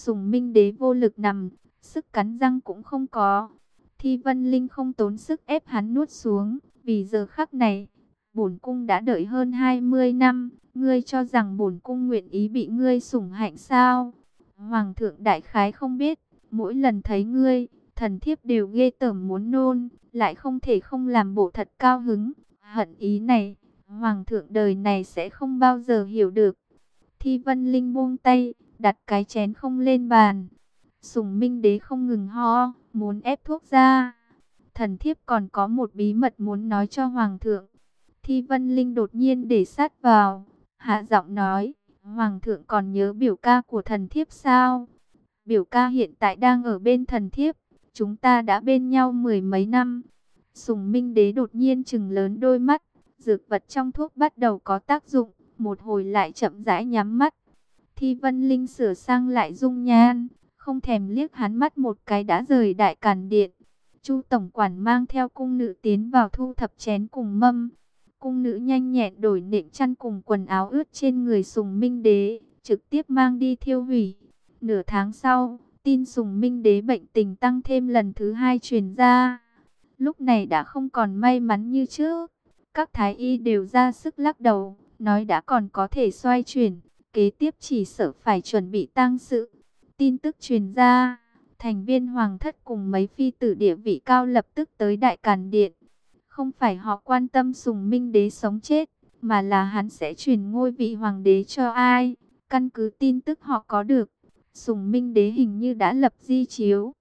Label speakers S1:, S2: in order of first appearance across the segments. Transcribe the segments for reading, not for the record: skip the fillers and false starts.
S1: Sùng Minh Đế vô lực nằm, sức cắn răng cũng không có. Thi Vân Linh không tốn sức ép hắn nuốt xuống, vì giờ khắc này, bổn cung đã đợi hơn 20 năm, ngươi cho rằng bổn cung nguyện ý bị ngươi sủng hạnh sao? Hoàng thượng đại khái không biết, mỗi lần thấy ngươi, thần thiếp đều ghê tởm muốn nôn, lại không thể không làm bộ thật cao hứng. Hận ý này, Hoàng thượng đời này sẽ không bao giờ hiểu được. Thi Vân Linh buông tay, đặt cái chén không lên bàn. Sùng Minh Đế không ngừng ho, muốn ép thuốc ra. Thần thiếp còn có một bí mật muốn nói cho Hoàng thượng. Thi Vân Linh đột nhiên để sát vào, hạ giọng nói, Hoàng thượng còn nhớ biểu ca của thần thiếp sao? Biểu ca hiện tại đang ở bên thần thiếp, chúng ta đã bên nhau mười mấy năm. Sùng Minh Đế đột nhiên trừng lớn đôi mắt, dược vật trong thuốc bắt đầu có tác dụng, một hồi lại chậm rãi nhắm mắt. Thi Vân Linh sửa sang lại dung nhan, không thèm liếc hắn mắt một cái đã rời Đại Càn Điện. Chu tổng quản mang theo cung nữ tiến vào thu thập chén cùng mâm. Cung nữ nhanh nhẹn đổi nệm chăn cùng quần áo ướt trên người Sùng Minh Đế, trực tiếp mang đi thiêu hủy. Nửa tháng sau, tin Sùng Minh Đế bệnh tình tăng thêm lần thứ 2 truyền ra. Lúc này đã không còn may mắn như trước. Các thái y đều ra sức lắc đầu, nói đã còn có thể xoay chuyển, kế tiếp chỉ sợ phải chuẩn bị tang sự. Tin tức truyền ra, thành viên hoàng thất cùng mấy phi tử địa vị cao lập tức tới Đại Càn Điện. Không phải họ quan tâm Sùng Minh Đế sống chết, mà là hắn sẽ truyền ngôi vị hoàng đế cho ai. Căn cứ tin tức họ có được, Sùng Minh Đế hình như đã lập di chiếu.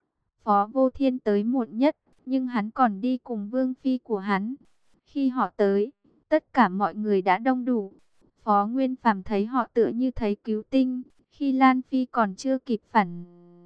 S1: Phó Vô Thiên tới muộn nhất, nhưng hắn còn đi cùng vương phi của hắn. Khi họ tới, tất cả mọi người đã đông đủ. Phó Nguyên Phàm thấy họ tựa như thấy cứu tinh, khi Lan Phi còn chưa kịp phản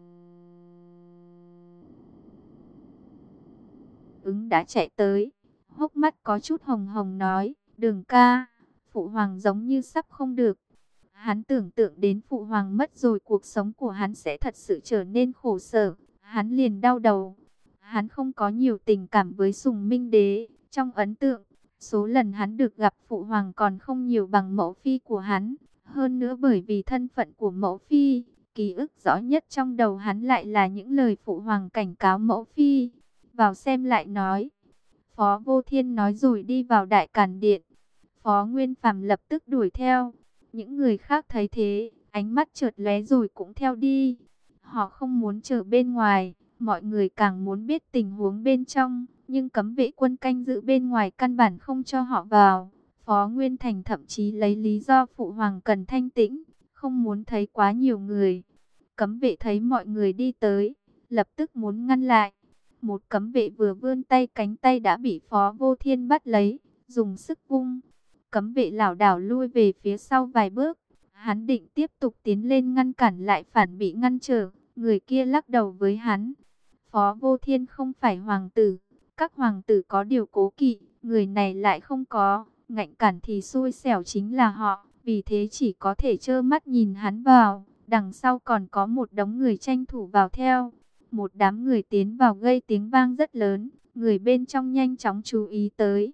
S1: ứng đã chạy tới, hốc mắt có chút hồng hồng nói, Đường ca, phụ hoàng giống như sắp không được. Hắn tưởng tượng đến phụ hoàng mất rồi cuộc sống của hắn sẽ thật sự trở nên khổ sở, hắn liền đau đầu. Hắn không có nhiều tình cảm với Sùng Minh Đế, trong ấn tượng, số lần hắn được gặp phụ hoàng còn không nhiều bằng mẫu phi của hắn. Hơn nữa bởi vì thân phận của mẫu phi, ký ức rõ nhất trong đầu hắn lại là những lời phụ hoàng cảnh cáo mẫu phi. Vào xem lại nói. Phó Vô Thiên nói rồi đi vào Đại Càn Điện. Phó Nguyên Phàm lập tức đuổi theo. Những người khác thấy thế, ánh mắt chợt lóe rồi cũng theo đi. Họ không muốn chờ bên ngoài, mọi người càng muốn biết tình huống bên trong. Nhưng cấm vệ quân canh giữ bên ngoài căn bản không cho họ vào. Phó Nguyên Thành thậm chí lấy lý do phụ hoàng cần thanh tĩnh, không muốn thấy quá nhiều người. Cấm vệ thấy mọi người đi tới, lập tức muốn ngăn lại. Một cấm vệ vừa vươn tay, cánh tay đã bị Phó Vô Thiên bắt lấy, dùng sức vung. Cấm vệ lảo đảo lui về phía sau vài bước. Hắn định tiếp tục tiến lên ngăn cản lại phản bị ngăn trở. Người kia lắc đầu với hắn. Phó Vô Thiên không phải hoàng tử. Các hoàng tử có điều cố kỵ, người này lại không có. Ngạnh cản thì xui xẻo chính là họ. Vì thế chỉ có thể trơ mắt nhìn hắn vào. Đằng sau còn có một đống người tranh thủ vào theo. Một đám người tiến vào gây tiếng vang rất lớn. Người bên trong nhanh chóng chú ý tới.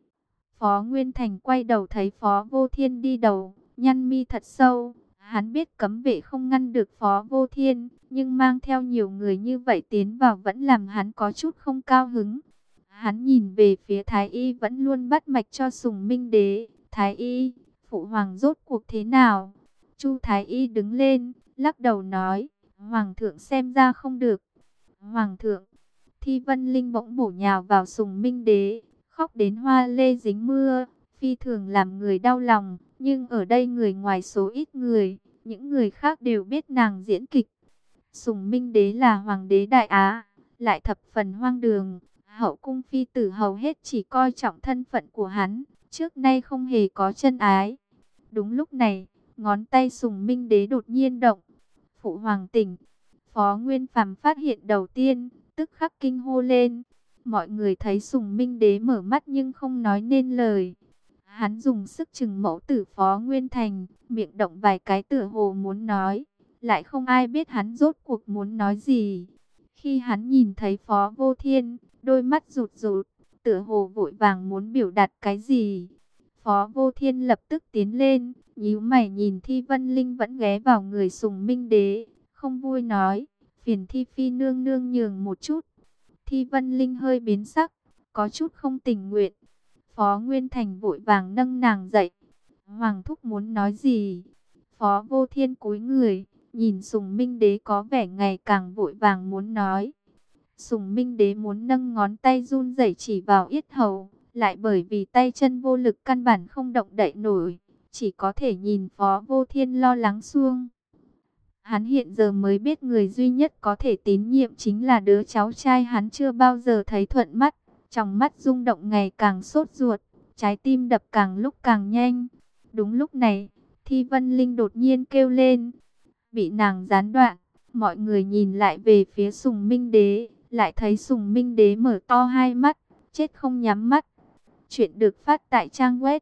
S1: Phó Nguyên Thành quay đầu thấy Phó Vô Thiên đi đầu, nhăn mi thật sâu. Hắn biết cấm vệ không ngăn được Phó Vô Thiên, nhưng mang theo nhiều người như vậy tiến vào vẫn làm hắn có chút không cao hứng. Hắn nhìn về phía Thái Y vẫn luôn bắt mạch cho Sùng Minh Đế. Thái Y, phụ hoàng rốt cuộc thế nào? Chu Thái Y đứng lên, lắc đầu nói, Hoàng thượng xem ra không được. Hoàng thượng, Thi Vân Linh bỗng bổ nhào vào Sùng Minh Đế, khóc đến hoa lê dính mưa, phi thường làm người đau lòng. Nhưng ở đây người ngoài số ít người, những người khác đều biết nàng diễn kịch. Sùng Minh Đế là hoàng đế Đại Á, lại thập phần hoang đường. Hậu cung phi tử hầu hết chỉ coi trọng thân phận của hắn, trước nay không hề có chân ái. Đúng lúc này, ngón tay Sùng Minh Đế đột nhiên động. Phụ hoàng tỉnh. Phó Nguyên Phàm phát hiện đầu tiên, tức khắc kinh hô lên. Mọi người thấy Sùng Minh Đế mở mắt nhưng không nói nên lời. Hắn dùng sức chừng mẫu tử Phó Nguyên Thành, miệng động vài cái tựa hồ muốn nói. Lại không ai biết hắn rốt cuộc muốn nói gì. Khi hắn nhìn thấy Phó Vô Thiên, đôi mắt rụt rụt, tựa hồ vội vàng muốn biểu đạt cái gì. Phó Vô Thiên lập tức tiến lên, nhíu mày nhìn Thi Vân Linh vẫn ghé vào người Sùng Minh Đế. không vui nói, phiền Thi Phi nương nương nhường một chút. Thi Vân Linh hơi biến sắc, có chút không tình nguyện. Phó Nguyên Thành vội vàng nâng nàng dậy. Hoàng thúc muốn nói gì? Phó Vô Thiên cúi người, nhìn Sùng Minh Đế có vẻ ngày càng vội vàng muốn nói. Sùng Minh Đế muốn nâng ngón tay run rẩy chỉ vào yết hầu, lại bởi vì tay chân vô lực căn bản không động đậy nổi, chỉ có thể nhìn Phó Vô Thiên lo lắng xuông. Hắn hiện giờ mới biết người duy nhất có thể tín nhiệm chính là đứa cháu trai hắn chưa bao giờ thấy thuận mắt. Trong mắt rung động ngày càng sốt ruột, trái tim đập càng lúc càng nhanh. Đúng lúc này, Thi Vân Linh đột nhiên kêu lên. Bị nàng gián đoạn, mọi người nhìn lại về phía Sùng Minh Đế, lại thấy Sùng Minh Đế mở to hai mắt, chết không nhắm mắt. Chuyện được phát tại trang web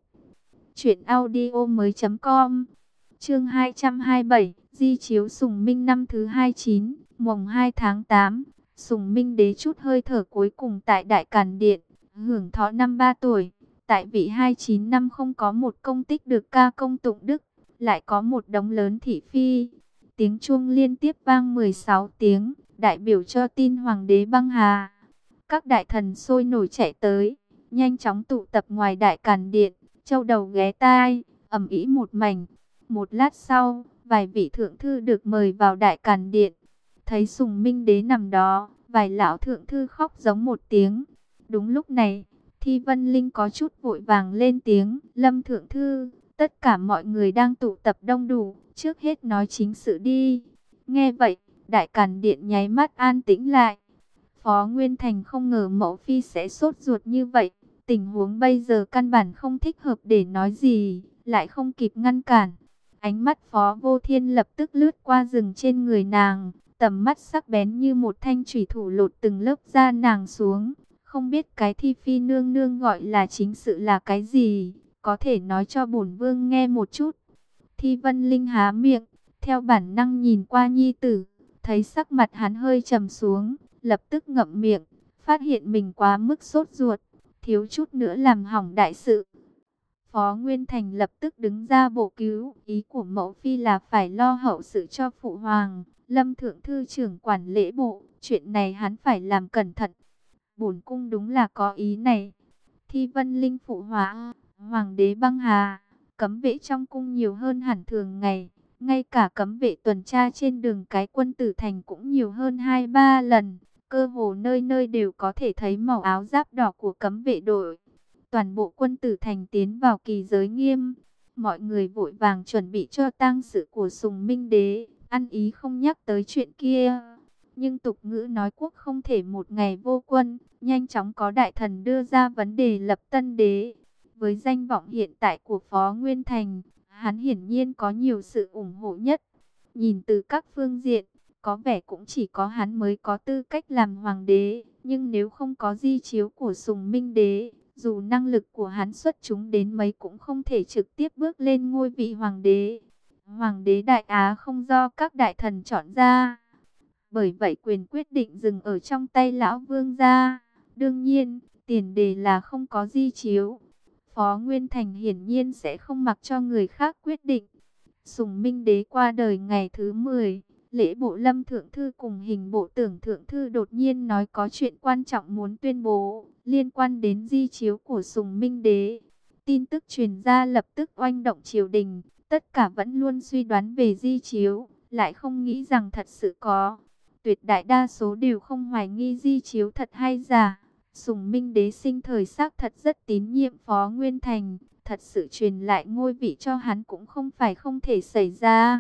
S1: truyệnaudiomoi.com. Chương 227, di chiếu Sùng Minh năm thứ 29, mùng 2 tháng 8. Sùng Minh Đế chút hơi thở cuối cùng tại Đại Càn Điện, hưởng thọ năm 3 tuổi. Tại vị 29 năm không có một công tích được ca công tụng đức, lại có một đống lớn thị phi. Tiếng chuông liên tiếp vang 16 tiếng, đại biểu cho tin Hoàng đế băng hà. Các đại thần sôi nổi chạy tới, nhanh chóng tụ tập ngoài Đại Càn Điện, châu đầu ghé tai, ầm ĩ một mảnh. Một lát sau, vài vị thượng thư được mời vào Đại Càn Điện. Thấy Sùng Minh Đế nằm đó, vài lão thượng thư khóc giống một tiếng. Đúng lúc này, Thi Vân Linh có chút vội vàng lên tiếng, Lâm thượng thư, tất cả mọi người đang tụ tập đông đủ, trước hết nói chính sự đi. Nghe vậy, Đại Càn Điện nháy mắt an tĩnh lại. Phó Nguyên Thành không ngờ mẫu phi sẽ sốt ruột như vậy, tình huống bây giờ căn bản không thích hợp để nói gì, lại không kịp ngăn cản. Ánh mắt Phó Vô Thiên lập tức lướt qua rừng trên người nàng, tầm mắt sắc bén như một thanh chủy thủ lột từng lớp da nàng xuống. Không biết cái Thi Phi nương nương gọi là chính sự là cái gì, có thể nói cho bổn vương nghe một chút. Thi Vân Linh há miệng, theo bản năng nhìn qua nhi tử, thấy sắc mặt hắn hơi trầm xuống, lập tức ngậm miệng, phát hiện mình quá mức sốt ruột, thiếu chút nữa làm hỏng đại sự. Phó Nguyên Thành lập tức đứng ra bổ cứu, ý của mẫu phi là phải lo hậu sự cho phụ hoàng. Lâm thượng thư trưởng quản lễ bộ, chuyện này hắn phải làm cẩn thận. Bổn cung đúng là có ý này. Thi Vân Linh phụ họa, hoàng đế băng hà, cấm vệ trong cung nhiều hơn hẳn thường ngày, ngay cả cấm vệ tuần tra trên đường cái Quân Tử Thành cũng nhiều hơn 2-3 lần, cơ hồ nơi nơi đều có thể thấy màu áo giáp đỏ của cấm vệ đội. Toàn bộ Quân Tử Thành tiến vào kỳ giới nghiêm, mọi người vội vàng chuẩn bị cho tang sự của Sùng Minh Đế, ăn ý không nhắc tới chuyện kia. Nhưng tục ngữ nói quốc không thể một ngày vô quân, nhanh chóng có đại thần đưa ra vấn đề lập tân đế. Với danh vọng hiện tại của Phó Nguyên Thành, hắn hiển nhiên có nhiều sự ủng hộ nhất. Nhìn từ các phương diện, có vẻ cũng chỉ có hắn mới có tư cách làm hoàng đế. Nhưng nếu không có di chiếu của Sùng Minh Đế, dù năng lực của hắn xuất chúng đến mấy cũng không thể trực tiếp bước lên ngôi vị hoàng đế. Hoàng đế Đại Á không do các đại thần chọn ra. Bởi vậy quyền quyết định dừng ở trong tay lão vương gia. Đương nhiên, tiền đề là không có di chiếu. Phó Nguyên Thành hiển nhiên sẽ không mặc cho người khác quyết định. Sùng Minh Đế qua đời ngày thứ 10, lễ bộ Lâm thượng thư cùng hình bộ Tưởng thượng thư đột nhiên nói có chuyện quan trọng muốn tuyên bố liên quan đến di chiếu của Sùng Minh Đế. Tin tức truyền ra lập tức oanh động triều đình, tất cả vẫn luôn suy đoán về di chiếu, lại không nghĩ rằng thật sự có. Tuyệt đại đa số đều không hoài nghi di chiếu thật hay giả. Sùng Minh Đế sinh thời xác thật rất tín nhiệm Phó Nguyên Thành, thật sự truyền lại ngôi vị cho hắn cũng không phải không thể xảy ra.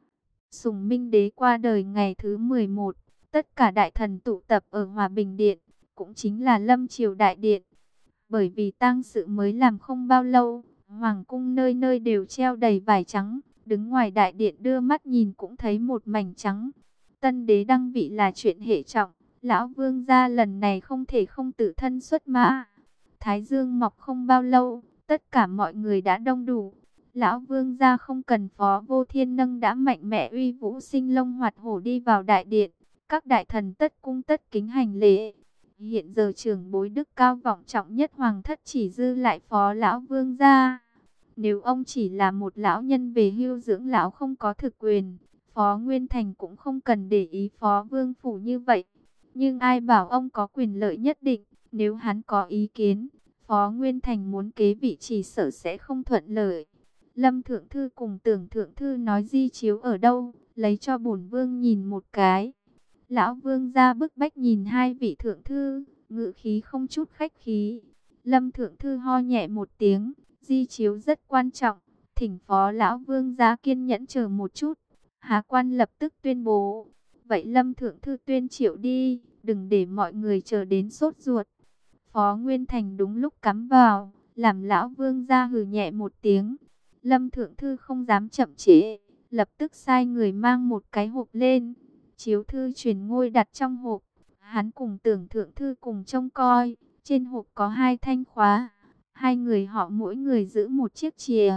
S1: Sùng Minh Đế qua đời ngày thứ 11, tất cả đại thần tụ tập ở Hòa Bình Điện, cũng chính là Lâm Triều Đại Điện. Bởi vì tang sự mới làm không bao lâu, hoàng cung nơi nơi đều treo đầy vải trắng, đứng ngoài đại điện đưa mắt nhìn cũng thấy một mảnh trắng. Tân đế đăng vị là chuyện hệ trọng, lão vương gia lần này không thể không tự thân xuất mã. Thái dương mọc không bao lâu, tất cả mọi người đã đông đủ. Lão vương gia không cần Phó Vô Thiên nâng đã mạnh mẽ uy vũ sinh long hoạt hổ đi vào đại điện. Các đại thần tất cung tất kính hành lễ. Hiện giờ trưởng bối đức cao vọng trọng nhất hoàng thất chỉ dư lại Phó lão vương gia. Nếu ông chỉ là một lão nhân về hưu dưỡng lão không có thực quyền, Phó Nguyên Thành cũng không cần để ý Phó Vương Phủ như vậy. Nhưng ai bảo ông có quyền lợi nhất định, nếu hắn có ý kiến, Phó Nguyên Thành muốn kế vị chỉ sợ sẽ không thuận lợi. Lâm Thượng Thư cùng Tưởng Thượng Thư nói Di Chiếu ở đâu, lấy cho bổn vương nhìn một cái. Lão Vương ra bức bách nhìn hai vị Thượng Thư, ngự khí không chút khách khí. Lâm Thượng Thư ho nhẹ một tiếng, Di Chiếu rất quan trọng, thỉnh Phó Lão Vương ra kiên nhẫn chờ một chút. Hà Quan lập tức tuyên bố, vậy Lâm Thượng Thư tuyên triệu đi, đừng để mọi người chờ đến sốt ruột. Phó Nguyên Thành đúng lúc cắm vào, làm Lão Vương ra hừ nhẹ một tiếng. Lâm Thượng Thư không dám chậm trễ, lập tức sai người mang một cái hộp lên. Chiếu thư truyền ngôi đặt trong hộp, hắn cùng Tưởng Thượng Thư cùng trông coi. Trên hộp có hai thanh khóa, hai người họ mỗi người giữ một chiếc chìa.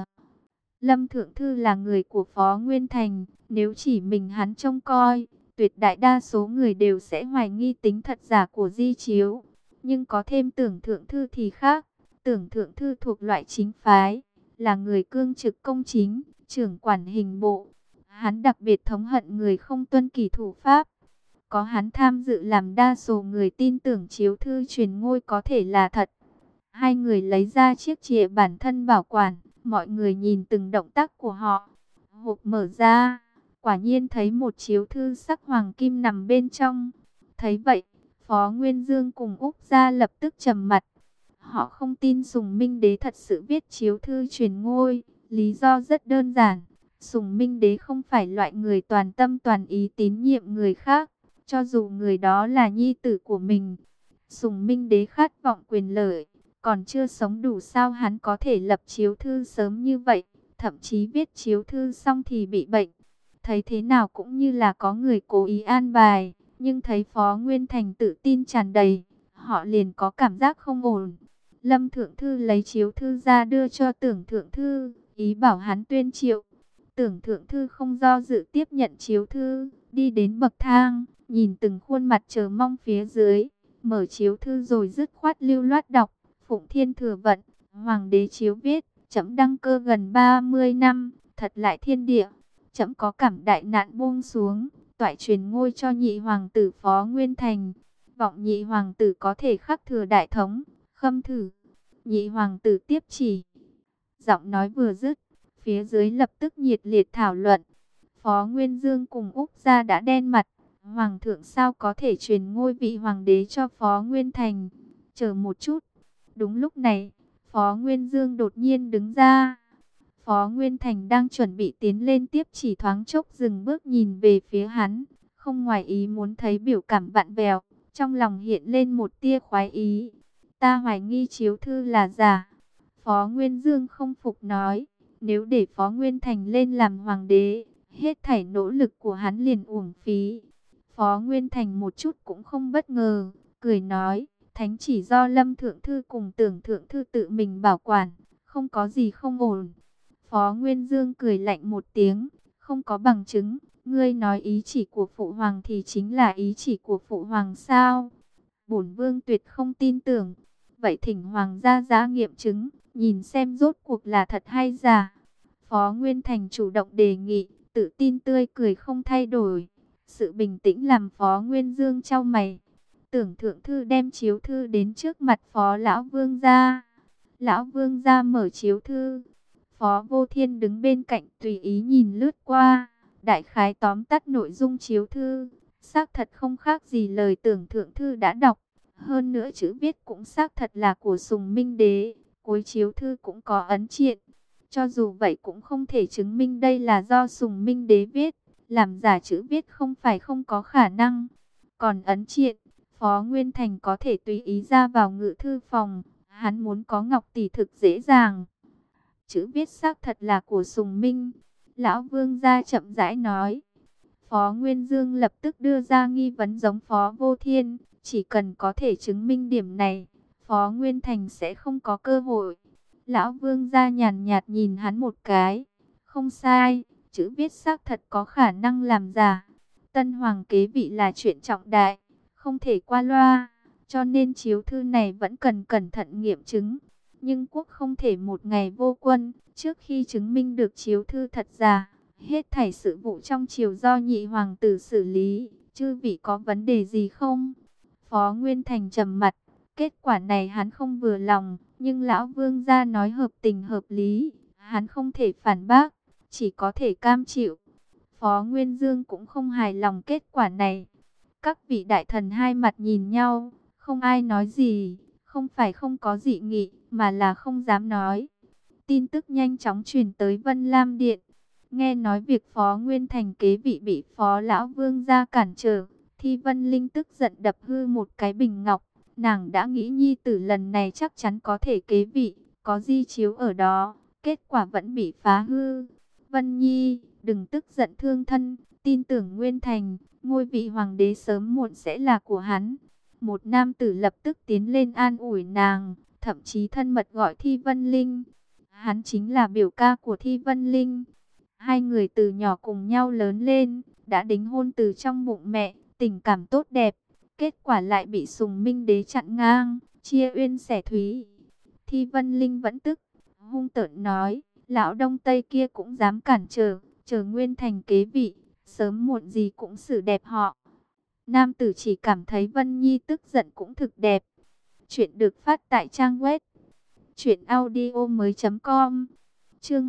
S1: Lâm Thượng Thư là người của Phó Nguyên Thành, nếu chỉ mình hắn trông coi, tuyệt đại đa số người đều sẽ hoài nghi tính thật giả của Di Chiếu. Nhưng có thêm Tưởng Thượng Thư thì khác, Tưởng Thượng Thư thuộc loại chính phái, là người cương trực công chính, trưởng quản hình bộ. Hắn đặc biệt thống hận người không tuân kỷ thủ pháp. Có hắn tham dự làm đa số người tin tưởng chiếu thư truyền ngôi có thể là thật. Hai người lấy ra chiếc chìa bản thân bảo quản, mọi người nhìn từng động tác của họ. Hộp mở ra, quả nhiên thấy một chiếu thư sắc hoàng kim nằm bên trong. Thấy vậy, Phó Nguyên Dương cùng Úc Gia lập tức trầm mặt. Họ không tin Sùng Minh Đế thật sự viết chiếu thư truyền ngôi, lý do rất đơn giản. Sùng Minh Đế không phải loại người toàn tâm toàn ý tín nhiệm người khác, cho dù người đó là nhi tử của mình. Sùng Minh Đế khát vọng quyền lợi, còn chưa sống đủ sao hắn có thể lập chiếu thư sớm như vậy, thậm chí viết chiếu thư xong thì bị bệnh. Thấy thế nào cũng như là có người cố ý an bài, nhưng thấy Phó Nguyên Thành tự tin tràn đầy, họ liền có cảm giác không ổn. Lâm Thượng Thư lấy chiếu thư ra đưa cho Tưởng Thượng Thư, ý bảo hắn tuyên triệu. Tưởng Thượng Thư không do dự tiếp nhận chiếu thư, đi đến bậc thang, nhìn từng khuôn mặt chờ mong phía dưới, mở chiếu thư rồi dứt khoát lưu loát đọc. Phụng Thiên Thừa Vận, Hoàng đế chiếu viết, trẫm đăng cơ gần 30 năm, thật lại thiên địa. Trẫm có cảm đại nạn buông xuống, toại truyền ngôi cho nhị hoàng tử Phó Nguyên Thành. Vọng nhị hoàng tử có thể khắc thừa đại thống, khâm thử. Nhị hoàng tử tiếp chỉ. Giọng nói vừa dứt, phía dưới lập tức nhiệt liệt thảo luận. Phó Nguyên Dương cùng Úc Gia đã đen mặt. Hoàng thượng sao có thể truyền ngôi vị hoàng đế cho Phó Nguyên Thành? Chờ một chút. Đúng lúc này, Phó Nguyên Dương đột nhiên đứng ra. Phó Nguyên Thành đang chuẩn bị tiến lên tiếp chỉ thoáng chốc dừng bước nhìn về phía hắn. Không ngoài ý muốn thấy biểu cảm vặn vẹo, trong lòng hiện lên một tia khoái ý. Ta hoài nghi chiếu thư là giả. Phó Nguyên Dương không phục nói, nếu để Phó Nguyên Thành lên làm hoàng đế, hết thảy nỗ lực của hắn liền uổng phí. Phó Nguyên Thành một chút cũng không bất ngờ, cười nói, thánh chỉ do Lâm Thượng Thư cùng Tưởng Thượng Thư tự mình bảo quản, không có gì không ổn. Phó Nguyên Dương cười lạnh một tiếng, không có bằng chứng, ngươi nói ý chỉ của Phụ Hoàng thì chính là ý chỉ của Phụ Hoàng sao? Bổn Vương tuyệt không tin tưởng, vậy thỉnh Hoàng gia ra nghiệm chứng, nhìn xem rốt cuộc là thật hay giả. Phó Nguyên Thành chủ động đề nghị, tự tin tươi cười không thay đổi. Sự bình tĩnh làm Phó Nguyên Dương chau mày. Tưởng Thượng Thư đem chiếu thư đến trước mặt Phó Lão Vương gia. Lão Vương gia mở chiếu thư. Phó Vô Thiên đứng bên cạnh tùy ý nhìn lướt qua. Đại khái tóm tắt nội dung chiếu thư. Xác thật không khác gì lời Tưởng Thượng Thư đã đọc. Hơn nữa chữ viết cũng xác thật là của Sùng Minh Đế. Cuối chiếu thư cũng có ấn triện. Cho dù vậy cũng không thể chứng minh đây là do Sùng Minh Đế viết. Làm giả chữ viết không phải không có khả năng. Còn ấn triện, Phó Nguyên Thành có thể tùy ý ra vào ngự thư phòng. Hắn muốn có ngọc tỷ thực dễ dàng. Chữ viết xác thật là của Sùng Minh. Lão Vương gia chậm rãi nói. Phó Nguyên Dương lập tức đưa ra nghi vấn giống Phó Vô Thiên. Chỉ cần có thể chứng minh điểm này, Phó Nguyên Thành sẽ không có cơ hội. Lão Vương gia nhàn nhạt nhìn hắn một cái. Không sai, chữ viết xác thật có khả năng làm giả. Tân Hoàng kế vị là chuyện trọng đại, không thể qua loa. Cho nên chiếu thư này vẫn cần cẩn thận nghiệm chứng. Nhưng quốc không thể một ngày vô quân. Trước khi chứng minh được chiếu thư thật giả, Hết thảy sự vụ trong triều do nhị hoàng tử xử lý, chư vị có vấn đề gì không? Phó Nguyên Thành trầm mặt, kết quả này hắn không vừa lòng, nhưng lão vương gia nói hợp tình hợp lý, hắn không thể phản bác, chỉ có thể cam chịu. Phó Nguyên Dương cũng không hài lòng kết quả này. Các vị đại thần hai mặt nhìn nhau, không ai nói gì, không phải không có dị nghị, mà là không dám nói. Tin tức nhanh chóng truyền tới Vân Lam Điện. Nghe nói việc Phó Nguyên Thành kế vị bị Phó Lão Vương gia cản trở, Thi Vân Linh tức giận đập hư một cái bình ngọc. Nàng đã nghĩ nhi tử lần này chắc chắn có thể kế vị, có di chiếu ở đó, kết quả vẫn bị phá hư. Vân Nhi, đừng tức giận thương thân, tin tưởng Nguyên Thành, ngôi vị hoàng đế sớm muộn sẽ là của hắn. Một nam tử lập tức tiến lên an ủi nàng, thậm chí thân mật gọi Thi Vân Linh. Hắn chính là biểu ca của Thi Vân Linh. Hai người từ nhỏ cùng nhau lớn lên, đã đính hôn từ trong bụng mẹ, tình cảm tốt đẹp. Kết quả lại bị Sùng Minh Đế chặn ngang, chia uyên xẻ thúy. Thi Vân Linh vẫn tức, hung tợn nói, lão Đông Tây kia cũng dám cản trở, chờ Nguyên Thành kế vị, sớm muộn gì cũng xử đẹp họ. Nam tử chỉ cảm thấy Vân Nhi tức giận cũng thực đẹp. Chuyện được phát tại trang web truyệnaudiomoi.com. Chương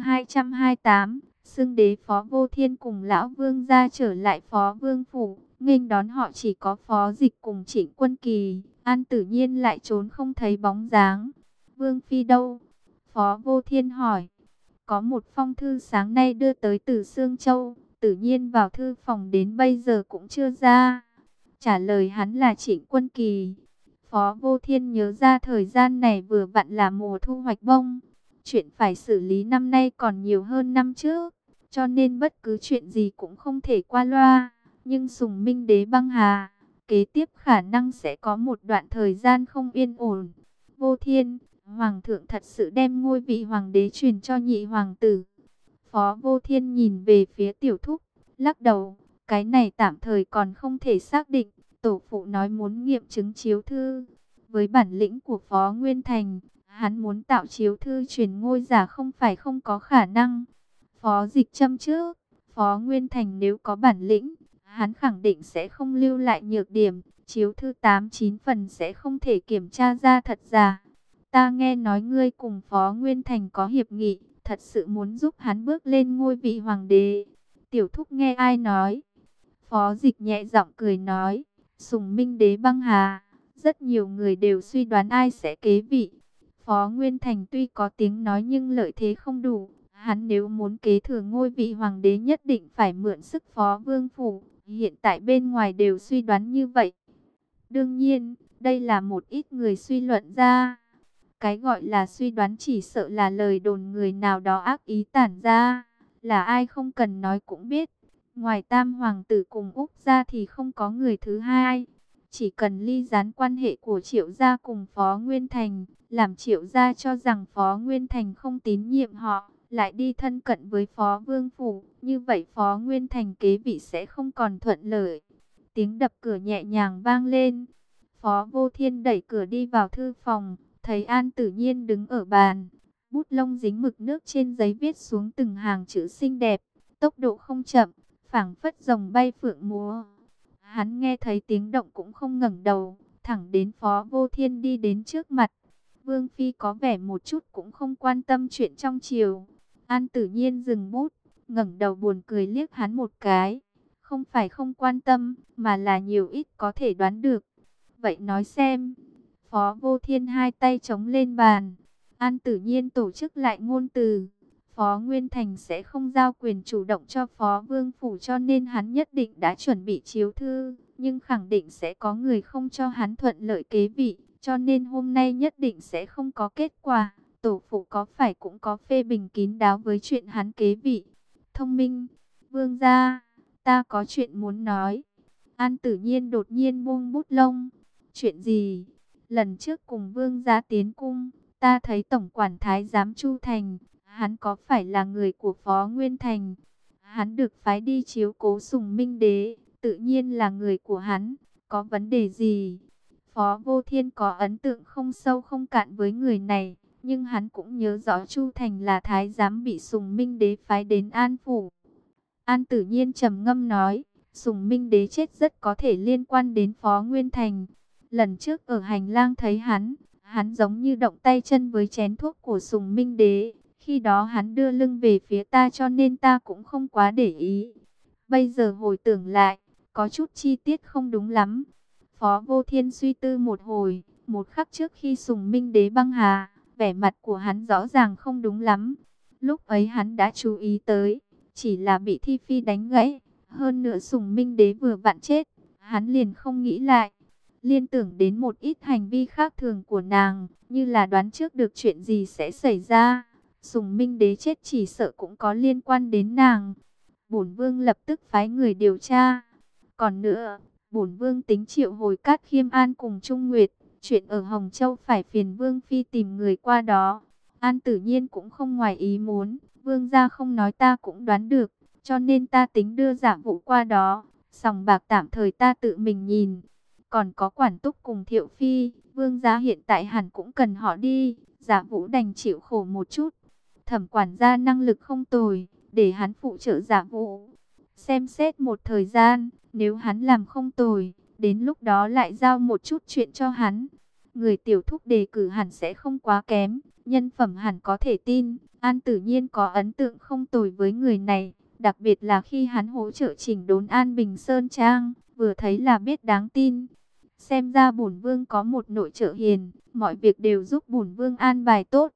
S1: 228, xưng đế Phó Vô Thiên cùng lão vương gia trở lại Phó Vương phủ, nghênh đón họ chỉ có Phó Dịch cùng Trịnh Quân Kỳ. An Tử Nhiên lại trốn không thấy bóng dáng. Vương phi đâu? Phó Vô Thiên hỏi. Có một phong thư sáng nay đưa tới từ Sương Châu, Tử Nhiên vào thư phòng đến bây giờ cũng chưa ra. Trả lời hắn là Trịnh Quân Kỳ. Phó Vô Thiên nhớ ra thời gian này vừa vặn là mùa thu hoạch bông. Chuyện phải xử lý năm nay còn nhiều hơn năm trước, cho nên bất cứ chuyện gì cũng không thể qua loa. Nhưng Sùng Minh Đế băng hà, kế tiếp khả năng sẽ có một đoạn thời gian không yên ổn. Vô Thiên, Hoàng thượng thật sự đem ngôi vị hoàng đế truyền cho nhị hoàng tử. Phó Vô Thiên nhìn về phía Tiểu Thúc, lắc đầu, cái này tạm thời còn không thể xác định. Tổ phụ nói muốn nghiệm chứng chiếu thư. Với bản lĩnh của Phó Nguyên Thành, hắn muốn tạo chiếu thư truyền ngôi giả không phải không có khả năng. Phó Dịch châm trước, Phó Nguyên Thành nếu có bản lĩnh, hắn khẳng định sẽ không lưu lại nhược điểm. Chiếu thư 8-9 phần sẽ không thể kiểm tra ra thật giả. Ta nghe nói ngươi cùng Phó Nguyên Thành có hiệp nghị, thật sự muốn giúp hắn bước lên ngôi vị hoàng đế. Tiểu Thúc nghe ai nói? Phó Dịch nhẹ giọng cười nói, Sùng Minh Đế băng hà, rất nhiều người đều suy đoán ai sẽ kế vị. Phó Nguyên Thành tuy có tiếng nói nhưng lợi thế không đủ. Hắn nếu muốn kế thừa ngôi vị hoàng đế nhất định phải mượn sức Phó Vương phủ. Hiện tại bên ngoài đều suy đoán như vậy. Đương nhiên, đây là một ít người suy luận ra. Cái gọi là suy đoán chỉ sợ là lời đồn người nào đó ác ý tản ra. Là ai không cần nói cũng biết. Ngoài Tam Hoàng tử cùng Úc gia thì không có người thứ hai. Chỉ cần ly gián quan hệ của Triệu gia cùng Phó Nguyên Thành, làm Triệu gia cho rằng Phó Nguyên Thành không tín nhiệm họ, lại đi thân cận với Phó Vương phủ, như vậy Phó Nguyên Thành kế vị sẽ không còn thuận lợi. Tiếng đập cửa nhẹ nhàng vang lên. Phó Vô Thiên đẩy cửa đi vào thư phòng, thấy An Tử Nhiên đứng ở bàn, bút lông dính mực nước trên giấy viết xuống từng hàng chữ xinh đẹp, tốc độ không chậm, phảng phất rồng bay phượng múa. Hắn nghe thấy tiếng động cũng không ngẩng đầu, thẳng đến Phó Vô Thiên đi đến trước mặt. Vương phi có vẻ một chút cũng không quan tâm chuyện trong triều. An Tử Nhiên dừng bút, ngẩng đầu buồn cười liếc hắn một cái. Không phải không quan tâm, mà là nhiều ít có thể đoán được. Vậy nói xem. Phó Vô Thiên hai tay chống lên bàn. An Tử Nhiên tổ chức lại ngôn từ. Phó Nguyên Thành sẽ không giao quyền chủ động cho Phó Vương phủ, cho nên hắn nhất định đã chuẩn bị chiếu thư, nhưng khẳng định sẽ có người không cho hắn thuận lợi kế vị, cho nên hôm nay nhất định sẽ không có kết quả. Tổ phụ có phải cũng có phê bình kín đáo với chuyện hắn kế vị. Thông minh, Vương gia, ta có chuyện muốn nói. An Tử Nhiên đột nhiên buông bút lông. Chuyện gì? Lần trước cùng Vương gia tiến cung, ta thấy tổng quản thái giám Chu Thành, hắn có phải là người của Phó Nguyên Thành? Hắn được phái đi chiếu cố Sùng Minh Đế, tự nhiên là người của hắn. Có vấn đề gì? Phó Vô Thiên có ấn tượng không sâu không cạn với người này, nhưng hắn cũng nhớ rõ Chu Thành là thái giám bị Sùng Minh Đế phái đến An Phủ. An Tử Nhiên trầm ngâm nói, Sùng Minh Đế chết rất có thể liên quan đến Phó Nguyên Thành. Lần trước ở hành lang thấy hắn giống như động tay chân với chén thuốc của Sùng Minh Đế. Khi đó hắn đưa lưng về phía ta cho nên ta cũng không quá để ý. Bây giờ hồi tưởng lại, có chút chi tiết không đúng lắm. Phó Vô Thiên suy tư một hồi, một khắc trước khi Sùng Minh Đế băng hà, vẻ mặt của hắn rõ ràng không đúng lắm. Lúc ấy hắn đã chú ý tới, chỉ là bị Thi Phi đánh gãy. Hơn nữa Sùng Minh Đế vừa vặn chết, hắn liền không nghĩ lại. Liên tưởng đến một ít hành vi khác thường của nàng, như là đoán trước được chuyện gì sẽ xảy ra. Sùng Minh Đế chết chỉ sợ cũng có liên quan đến nàng. Bổn Vương lập tức phái người điều tra. Còn nữa, bổn Vương tính triệu hồi Cát Khiêm An cùng Trung Nguyệt. Chuyện ở Hồng Châu phải phiền Vương Phi tìm người qua đó. An Tử Nhiên cũng không ngoài ý muốn. Vương gia không nói ta cũng đoán được. Cho nên ta tính đưa Dạ Vũ qua đó. Sòng bạc tạm thời ta tự mình nhìn. Còn có Quản Túc cùng Thiệu Phi. Vương gia hiện tại hẳn cũng cần họ đi. Dạ Vũ đành chịu khổ một chút. Thẩm quản gia năng lực không tồi, để hắn phụ trợ Dạ Vũ. Xem xét một thời gian, nếu hắn làm không tồi, đến lúc đó lại giao một chút chuyện cho hắn. Người tiểu thúc đề cử hẳn sẽ không quá kém, nhân phẩm hẳn có thể tin. An Tử Nhiên có ấn tượng không tồi với người này, đặc biệt là khi hắn hỗ trợ chỉnh đốn An Bình Sơn Trang, vừa thấy là biết đáng tin. Xem ra bổn vương có một nội trợ hiền, mọi việc đều giúp bổn vương an bài tốt.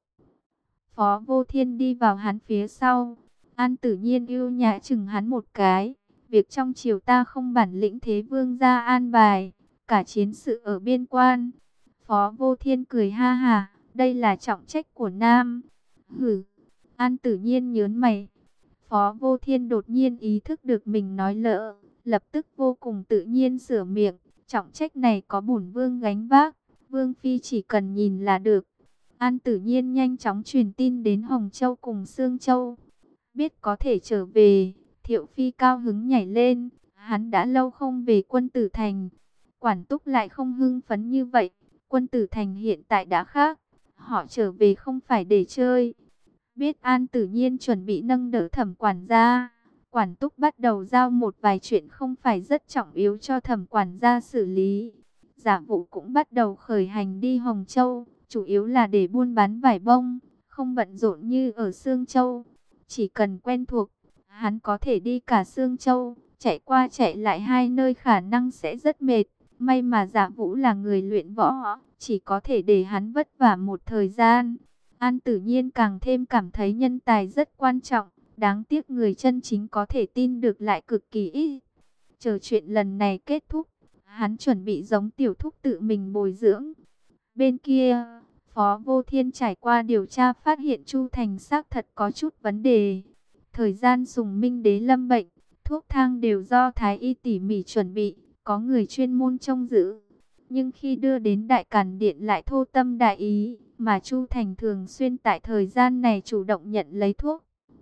S1: Phó Vô Thiên đi vào hắn phía sau. An Tử Nhiên ưu nhã chừng hắn một cái. Việc trong triều ta không bản lĩnh thế vương gia an bài. Cả chiến sự ở biên quan. Phó Vô Thiên cười ha hà. Đây là trọng trách của Nam. Hử. An Tử Nhiên nhớn mày. Phó Vô Thiên đột nhiên ý thức được mình nói lỡ. Lập tức vô cùng tự nhiên sửa miệng. Trọng trách này có bổn vương gánh vác. Vương Phi chỉ cần nhìn là được. An Tử Nhiên nhanh chóng truyền tin đến Hồng Châu cùng Sương Châu. Biết có thể trở về, Thiệu Phi cao hứng nhảy lên. Hắn đã lâu không về Quân Tử Thành. Quản Túc lại không hưng phấn như vậy. Quân Tử Thành hiện tại đã khác. Họ trở về không phải để chơi. Biết An Tử Nhiên chuẩn bị nâng đỡ Thẩm quản gia, Quản Túc bắt đầu giao một vài chuyện không phải rất trọng yếu cho Thẩm quản gia xử lý. Giả Vũ cũng bắt đầu khởi hành đi Hồng Châu, chủ yếu là để buôn bán vải bông, không bận rộn như ở Sương Châu. Chỉ cần quen thuộc, hắn có thể đi cả Sương Châu, chạy qua chạy lại hai nơi khả năng sẽ rất mệt. May mà Giả Vũ là người luyện võ, chỉ có thể để hắn vất vả một thời gian. An Tử Nhiên càng thêm cảm thấy nhân tài rất quan trọng, đáng tiếc người chân chính có thể tin được lại cực kỳ ít. Chờ chuyện lần này kết thúc, hắn chuẩn bị giống tiểu thúc tự mình bồi dưỡng. Bên kia, Phó Vô Thiên trải qua điều tra phát hiện Chu Thành xác thật có chút vấn đề. Thời gian Sùng Minh Đế lâm bệnh, thuốc thang đều do Thái Y tỉ mỉ chuẩn bị, có người chuyên môn trông giữ. Nhưng khi đưa đến Đại Càn Điện lại thô tâm đại ý, mà Chu Thành thường xuyên tại thời gian này chủ động nhận lấy thuốc.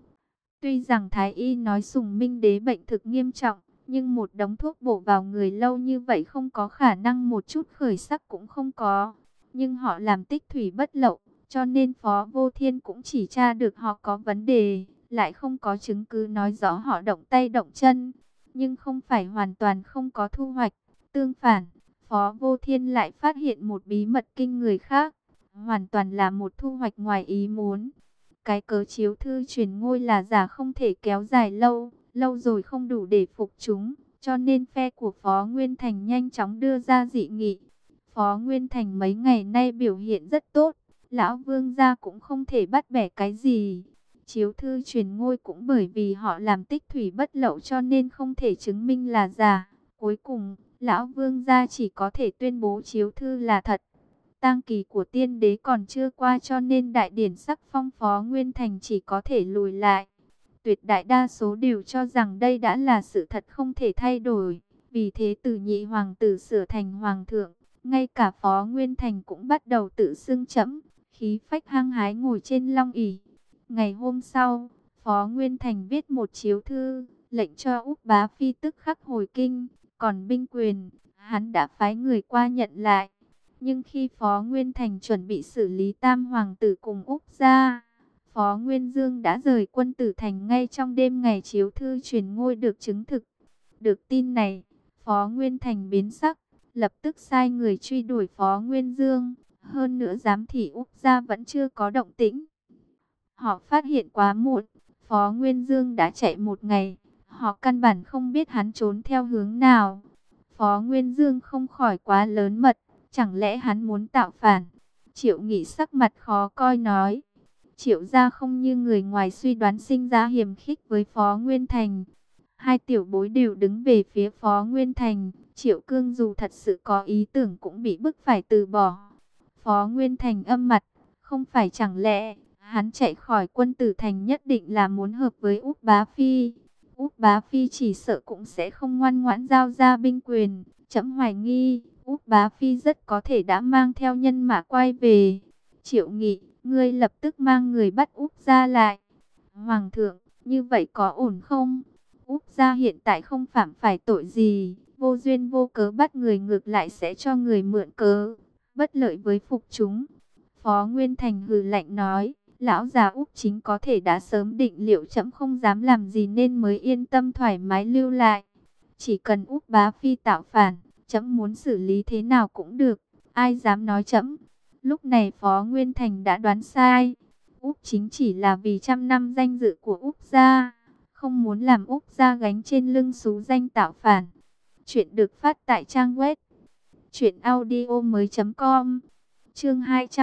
S1: Tuy rằng Thái Y nói Sùng Minh Đế bệnh thực nghiêm trọng, nhưng một đống thuốc bổ vào người lâu như vậy không có khả năng một chút khởi sắc cũng không có. Nhưng họ làm tích thủy bất lậu, cho nên Phó Vô Thiên cũng chỉ tra được họ có vấn đề, lại không có chứng cứ nói rõ họ động tay động chân. Nhưng không phải hoàn toàn không có thu hoạch, tương phản, Phó Vô Thiên lại phát hiện một bí mật kinh người khác, hoàn toàn là một thu hoạch ngoài ý muốn. Cái cớ chiếu thư truyền ngôi là giả không thể kéo dài lâu, lâu rồi không đủ để phục chúng, cho nên phe của Phó Nguyên Thành nhanh chóng đưa ra dị nghị. Phó Nguyên Thành mấy ngày nay biểu hiện rất tốt, lão vương gia cũng không thể bắt bẻ cái gì. Chiếu thư truyền ngôi cũng bởi vì họ làm tích thủy bất lậu cho nên không thể chứng minh là giả. Cuối cùng, lão vương gia chỉ có thể tuyên bố chiếu thư là thật. Tang kỳ của tiên đế còn chưa qua cho nên đại điển sắc phong Phó Nguyên Thành chỉ có thể lùi lại. Tuyệt đại đa số đều cho rằng đây đã là sự thật không thể thay đổi. Vì thế từ nhị hoàng tử sửa thành hoàng thượng, ngay cả Phó Nguyên Thành cũng bắt đầu tự xưng trẫm, khí phách hăng hái ngồi trên long ỷ. Ngày hôm sau, Phó Nguyên Thành viết một chiếu thư, lệnh cho Úc Bá Phi tức khắc hồi kinh, còn binh quyền, hắn đã phái người qua nhận lại. Nhưng khi Phó Nguyên Thành chuẩn bị xử lý tam hoàng tử cùng Úc gia, Phó Nguyên Dương đã rời Quân Tử Thành ngay trong đêm ngày chiếu thư truyền ngôi được chứng thực. Được tin này, Phó Nguyên Thành biến sắc, lập tức sai người truy đuổi Phó Nguyên Dương. Hơn nữa giám thị Úc gia vẫn chưa có động tĩnh. Họ phát hiện quá muộn, Phó Nguyên Dương đã chạy một ngày, họ căn bản không biết hắn trốn theo hướng nào. Phó Nguyên Dương không khỏi quá lớn mật, chẳng lẽ hắn muốn tạo phản? Triệu Nghị sắc mặt khó coi nói. Triệu gia không như người ngoài suy đoán sinh ra hiềm khích với Phó Nguyên Thành. Hai tiểu bối đều đứng về phía Phó Nguyên Thành. Triệu Cương dù thật sự có ý tưởng cũng bị bức phải từ bỏ. Phó Nguyên Thành âm mặt, không phải chẳng lẽ hắn chạy khỏi Quân Tử Thành nhất định là muốn hợp với Úc Bá Phi. Úc Bá Phi chỉ sợ cũng sẽ không ngoan ngoãn giao ra binh quyền. Trẫm hoài nghi, Úc Bá Phi rất có thể đã mang theo nhân mã quay về. Triệu Nghị, ngươi lập tức mang người bắt Úc gia lại. Hoàng thượng, như vậy có ổn không? Úc gia hiện tại không phạm phải tội gì, vô duyên vô cớ bắt người ngược lại sẽ cho người mượn cớ, bất lợi với phục chúng. Phó Nguyên Thành hừ lạnh nói, lão già Úc chính có thể đã sớm định liệu trẫm không dám làm gì nên mới yên tâm thoải mái lưu lại. Chỉ cần Úc Bá Phi tạo phản, trẫm muốn xử lý thế nào cũng được, ai dám nói trẫm. Lúc này Phó Nguyên Thành đã đoán sai. Úc chính chỉ là vì trăm năm danh dự của Úc gia, không muốn làm Úc gia gánh trên lưng xú danh tạo phản. Chuyện được phát tại trang web truyệnaudiomoi.com. Chương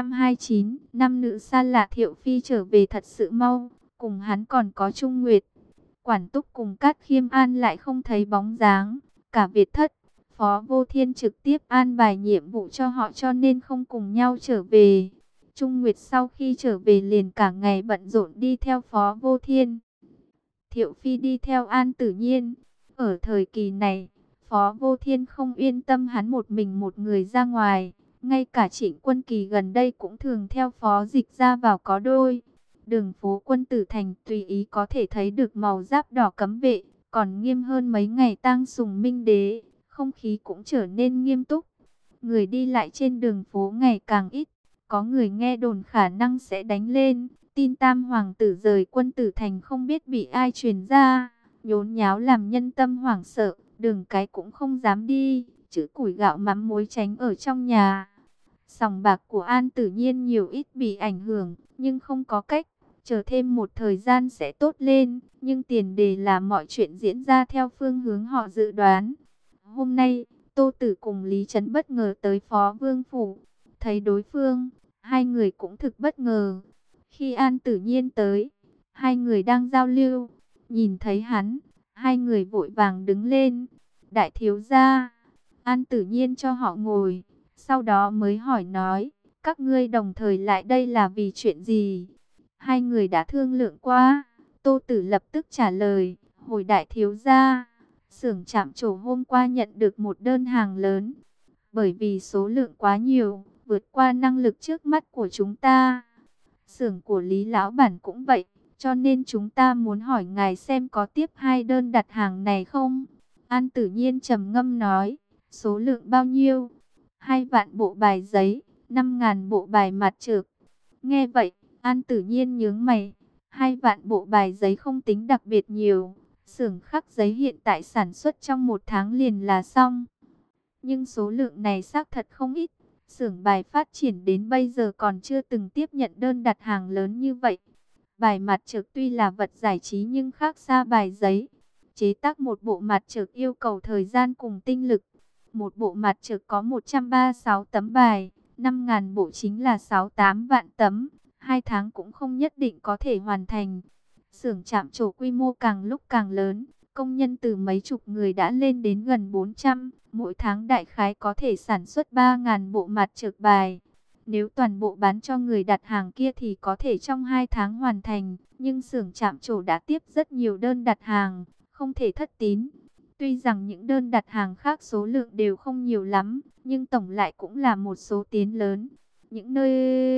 S1: 229, năm nữ xa lạ Thiệu Phi trở về thật sự mau, cùng hắn còn có Trung Nguyệt. Quản Túc cùng Cát Khiêm An lại không thấy bóng dáng, cả Việt Thất, Phó Vô Thiên trực tiếp an bài nhiệm vụ cho họ cho nên không cùng nhau trở về. Trung Nguyệt sau khi trở về liền cả ngày bận rộn đi theo Phó Vô Thiên. Thiệu Phi đi theo An Tử Nhiên. Ở thời kỳ này, Phó Vô Thiên không yên tâm hắn một mình một người ra ngoài. Ngay cả Trịnh Quân Kỳ gần đây cũng thường theo Phó Dịch ra vào có đôi. Đường phố Quân Tử Thành tùy ý có thể thấy được màu giáp đỏ cấm vệ, còn nghiêm hơn mấy ngày tang sùng Minh Đế, không khí cũng trở nên nghiêm túc. Người đi lại trên đường phố ngày càng ít, có người nghe đồn khả năng sẽ đánh lên. Tin Tam Hoàng tử rời Quân Tử Thành không biết bị ai truyền ra, nhốn nháo làm nhân tâm hoảng sợ, đường cái cũng không dám đi, chữ củi gạo mắm muối tránh ở trong nhà. Sòng bạc của An Tử Nhiên nhiều ít bị ảnh hưởng, nhưng không có cách, chờ thêm một thời gian sẽ tốt lên, nhưng tiền đề là mọi chuyện diễn ra theo phương hướng họ dự đoán. Hôm nay, Tô Tử cùng Lý Trấn bất ngờ tới Phó Vương phủ, thấy đối phương, hai người cũng thực bất ngờ. Khi An Tử Nhiên tới, hai người đang giao lưu, nhìn thấy hắn, hai người vội vàng đứng lên. Đại thiếu gia, An Tử Nhiên cho họ ngồi, sau đó mới hỏi nói, các ngươi đồng thời lại đây là vì chuyện gì? Hai người đã thương lượng qua. Tô Tử lập tức trả lời, hồi đại thiếu gia, xưởng trạm trổ hôm qua nhận được một đơn hàng lớn. Bởi vì số lượng quá nhiều, vượt qua năng lực trước mắt của chúng ta. Xưởng của Lý Lão Bản cũng vậy, cho nên chúng ta muốn hỏi ngài xem có tiếp hai đơn đặt hàng này không? An Tử Nhiên trầm ngâm nói, số lượng bao nhiêu? 2 vạn bộ bài giấy, 5.000 bộ bài mặt trược. Nghe vậy, An Tử Nhiên nhướng mày, 2 vạn bộ bài giấy không tính đặc biệt nhiều. Xưởng khắc giấy hiện tại sản xuất trong 1 tháng liền là xong. Nhưng số lượng này xác thật không ít. Xưởng bài phát triển đến bây giờ còn chưa từng tiếp nhận đơn đặt hàng lớn như vậy. Bài mặt trược tuy là vật giải trí nhưng khác xa bài giấy. Chế tác một bộ mặt trược yêu cầu thời gian cùng tinh lực. Một bộ mặt trược có 136 tấm bài, 5.000 bộ chính là 6-8 vạn tấm. 2 tháng cũng không nhất định có thể hoàn thành. Xưởng trạm trổ quy mô càng lúc càng lớn, công nhân từ mấy chục người đã lên đến gần 400. Mỗi tháng đại khái có thể sản xuất 3.000 bộ mặt trược bài. Nếu toàn bộ bán cho người đặt hàng kia thì có thể trong 2 tháng hoàn thành. Nhưng xưởng trạm trổ đã tiếp rất nhiều đơn đặt hàng, không thể thất tín. Tuy rằng những đơn đặt hàng khác số lượng đều không nhiều lắm, nhưng tổng lại cũng là một số tiến lớn. Những nơi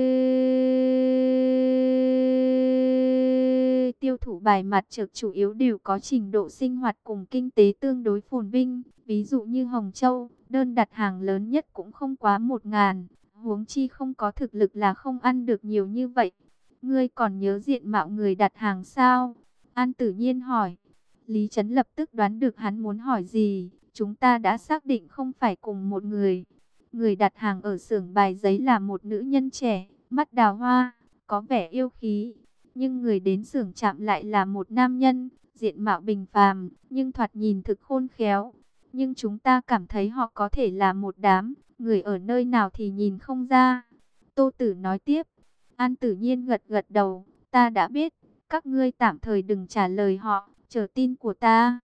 S1: tiêu thụ bài mặt trược chủ yếu đều có trình độ sinh hoạt cùng kinh tế tương đối phồn vinh. Ví dụ như Hồng Châu, đơn đặt hàng lớn nhất cũng không quá 1.000. Huống chi không có thực lực là không ăn được nhiều như vậy. Ngươi còn nhớ diện mạo người đặt hàng sao? An Tử Nhiên hỏi. Lý Trấn lập tức đoán được hắn muốn hỏi gì. Chúng ta đã xác định không phải cùng một người. Người đặt hàng ở xưởng bài giấy là một nữ nhân trẻ, mắt đào hoa, có vẻ yêu khí. Nhưng người đến xưởng chạm lại là một nam nhân, diện mạo bình phàm, nhưng thoạt nhìn thực khôn khéo. Nhưng chúng ta cảm thấy họ có thể là một đám, người ở nơi nào thì nhìn không ra. Tô Tử nói tiếp. An Tử Nhiên gật gật đầu, ta đã biết, các ngươi tạm thời đừng trả lời họ, chờ tin của ta.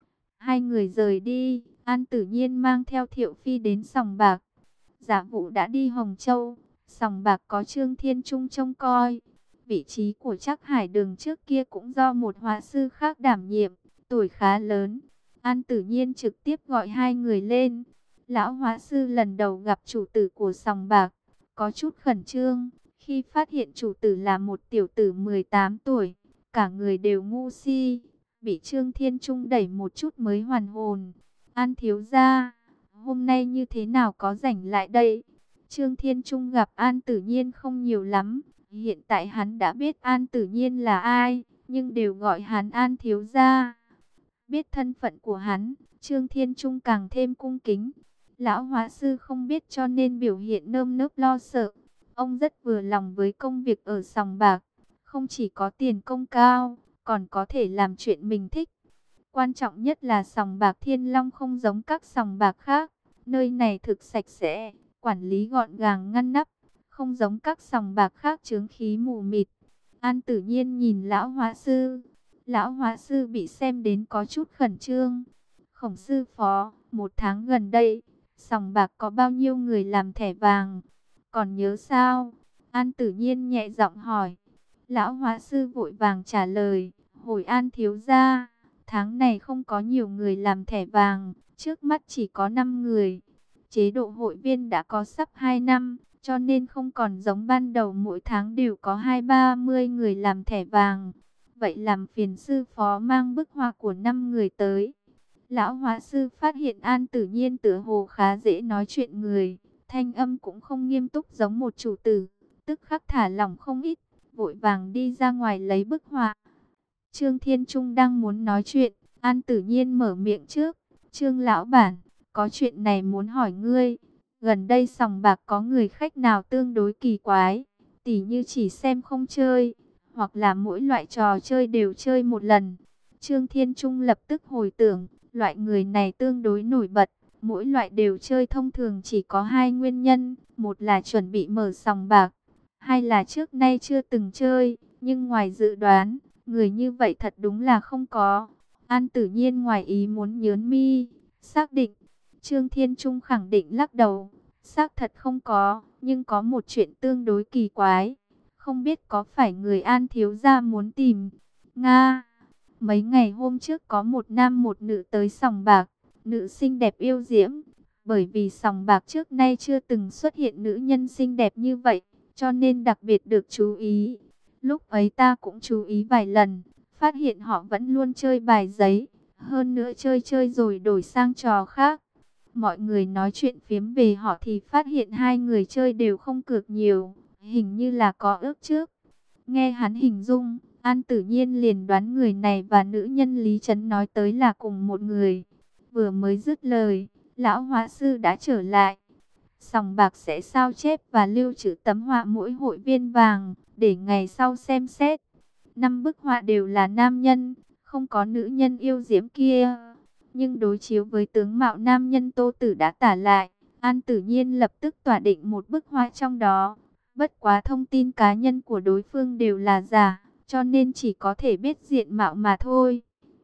S1: Hai người rời đi, An Tử Nhiên mang theo Thiệu Phi đến sòng bạc. Giả Vũ đã đi Hồng Châu, sòng bạc có Trương Thiên Trung trông coi. Vị trí của Trác Hải Đường trước kia cũng do một họa sư khác đảm nhiệm, tuổi khá lớn. An Tử Nhiên trực tiếp gọi hai người lên. Lão họa sư lần đầu gặp chủ tử của sòng bạc, có chút khẩn trương. Khi phát hiện chủ tử là một tiểu tử 18 tuổi, cả người đều ngu si, bị Trương Thiên Trung đẩy một chút mới hoàn hồn. An thiếu gia, hôm nay như thế nào có rảnh lại đây? Trương Thiên Trung gặp An Tử Nhiên không nhiều lắm. Hiện tại hắn đã biết An Tử Nhiên là ai, nhưng đều gọi hắn An thiếu gia. Biết thân phận của hắn, Trương Thiên Trung càng thêm cung kính. Lão họa sư không biết cho nên biểu hiện nơm nớp lo sợ. Ông rất vừa lòng với công việc ở sòng bạc, không chỉ có tiền công cao, còn có thể làm chuyện mình thích. Quan trọng nhất là sòng bạc Thiên Long không giống các sòng bạc khác, nơi này thực sạch sẽ, quản lý gọn gàng ngăn nắp, không giống các sòng bạc khác chướng khí mù mịt. An Tử Nhiên nhìn lão họa sư, lão họa sư bị xem đến có chút khẩn trương. Khổng sư phó, một tháng gần đây, sòng bạc có bao nhiêu người làm thẻ vàng? Còn nhớ sao? An Tử Nhiên nhẹ giọng hỏi. Lão họa sư vội vàng trả lời. Hồi An thiếu gia, tháng này không có nhiều người làm thẻ vàng, trước mắt chỉ có 5 người. Chế độ hội viên đã có sắp 2 năm, cho nên không còn giống ban đầu mỗi tháng đều có 20-30 người làm thẻ vàng. Vậy làm phiền sư phó mang bức họa của 5 người tới. Lão họa sư phát hiện An Tử Nhiên tựa hồ khá dễ nói chuyện người. Thanh âm cũng không nghiêm túc giống một chủ tử, tức khắc thả lỏng không ít, vội vàng đi ra ngoài lấy bức họa. Trương Thiên Trung đang muốn nói chuyện, An Tử Nhiên mở miệng trước. Trương lão bản, có chuyện này muốn hỏi ngươi. Gần đây sòng bạc có người khách nào tương đối kỳ quái, tỉ như chỉ xem không chơi, hoặc là mỗi loại trò chơi đều chơi một lần. Trương Thiên Trung lập tức hồi tưởng, loại người này tương đối nổi bật. Mỗi loại đều chơi thông thường chỉ có hai nguyên nhân, một là chuẩn bị mở sòng bạc, hai là trước nay chưa từng chơi, nhưng ngoài dự đoán, người như vậy thật đúng là không có. An Tử Nhiên ngoài ý muốn nhớn mi, xác định. Trương Thiên Trung khẳng định lắc đầu, xác thật không có, nhưng có một chuyện tương đối kỳ quái, không biết có phải người An thiếu gia muốn tìm. Nga, mấy ngày hôm trước có một nam một nữ tới sòng bạc. Nữ xinh đẹp yêu diễm, bởi vì sòng bạc trước nay chưa từng xuất hiện nữ nhân xinh đẹp như vậy, cho nên đặc biệt được chú ý. Lúc ấy ta cũng chú ý vài lần, phát hiện họ vẫn luôn chơi bài giấy, hơn nữa chơi chơi rồi đổi sang trò khác. Mọi người nói chuyện phiếm về họ thì phát hiện hai người chơi đều không cược nhiều, hình như là có ước trước. Nghe hắn hình dung, An Tử Nhiên liền đoán người này và nữ nhân Lý Trấn nói tới là cùng một người. Vừa mới dứt lời, lão họa sư đã trở lại. Sòng bạc sẽ sao chép và lưu trữ tấm họa mỗi hội viên vàng, để ngày sau xem xét. 5 bức họa đều là nam nhân, không có nữ nhân yêu diễm kia. Nhưng đối chiếu với tướng mạo nam nhân Tô Tử đã tả lại, An Tử Nhiên lập tức tỏa định một bức họa trong đó. Bất quá thông tin cá nhân của đối phương đều là giả, cho nên chỉ có thể biết diện mạo mà thôi.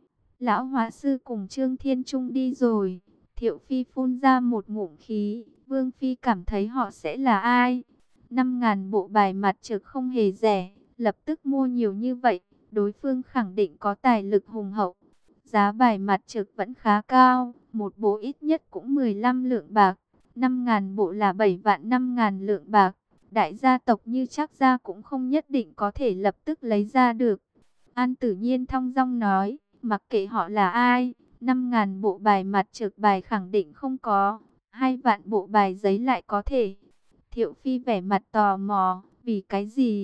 S1: Lão họa sư cùng Trương Thiên Trung đi rồi. Thiệu Phi phun ra một ngụm khí. Vương Phi cảm thấy họ sẽ là ai? 5.000 bộ bài mặt trực không hề rẻ. Lập tức mua nhiều như vậy. Đối phương khẳng định có tài lực hùng hậu. Giá bài mặt trực vẫn khá cao. Một bộ ít nhất cũng 15 lượng bạc. 5.000 bộ là 7 vạn 5.000 lượng bạc. Đại gia tộc như Trác gia cũng không nhất định có thể lập tức lấy ra được. An Tử Nhiên thong dong nói. Mặc kệ họ là ai, 5.000 bộ bài mặt trực bài khẳng định không có, 2 vạn bộ bài giấy lại có thể. Thiệu Phi vẻ mặt tò mò, vì cái gì?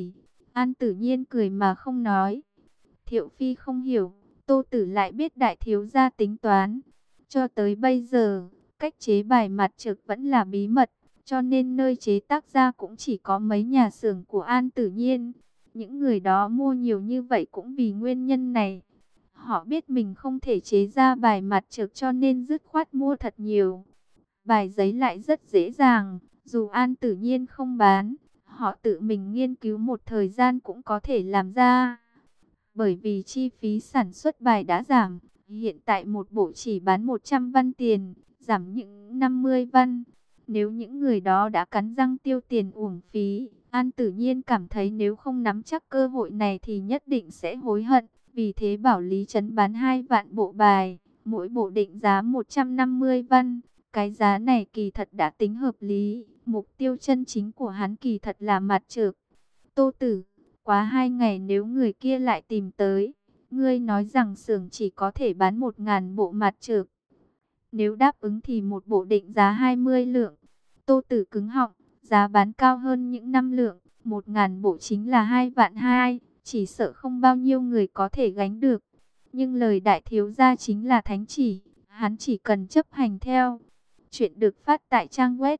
S1: An Tử Nhiên cười mà không nói. Thiệu Phi không hiểu, Tô Tử lại biết đại thiếu gia tính toán. Cho tới bây giờ, cách chế bài mặt trực vẫn là bí mật, cho nên nơi chế tác ra cũng chỉ có mấy nhà xưởng của An Tử Nhiên. Những người đó mua nhiều như vậy cũng vì nguyên nhân này. Họ biết mình không thể chế ra bài mặt trực cho nên dứt khoát mua thật nhiều. Bài giấy lại rất dễ dàng, dù An Tử Nhiên không bán, họ tự mình nghiên cứu một thời gian cũng có thể làm ra. Bởi vì chi phí sản xuất bài đã giảm, hiện tại một bộ chỉ bán 100 văn tiền, giảm những 50 văn. Nếu những người đó đã cắn răng tiêu tiền uổng phí, An Tử Nhiên cảm thấy nếu không nắm chắc cơ hội này thì nhất định sẽ hối hận. Vì thế bảo Lý Trấn bán 2 vạn bộ bài, mỗi bộ định giá 150 văn. Cái giá này kỳ thật đã tính hợp lý, mục tiêu chân chính của hắn kỳ thật là mặt trược. Tô Tử, quá 2 ngày nếu người kia lại tìm tới, ngươi nói rằng xưởng chỉ có thể bán 1.000 bộ mặt trược. Nếu đáp ứng thì một bộ định giá 20 lượng. Tô Tử cứng họng, giá bán cao hơn những 5 lượng, 1.000 bộ chính là 2 vạn 2, chỉ sợ không bao nhiêu người có thể gánh được. Nhưng lời đại thiếu gia chính là thánh chỉ, hắn chỉ cần chấp hành theo. Chuyện được phát tại trang web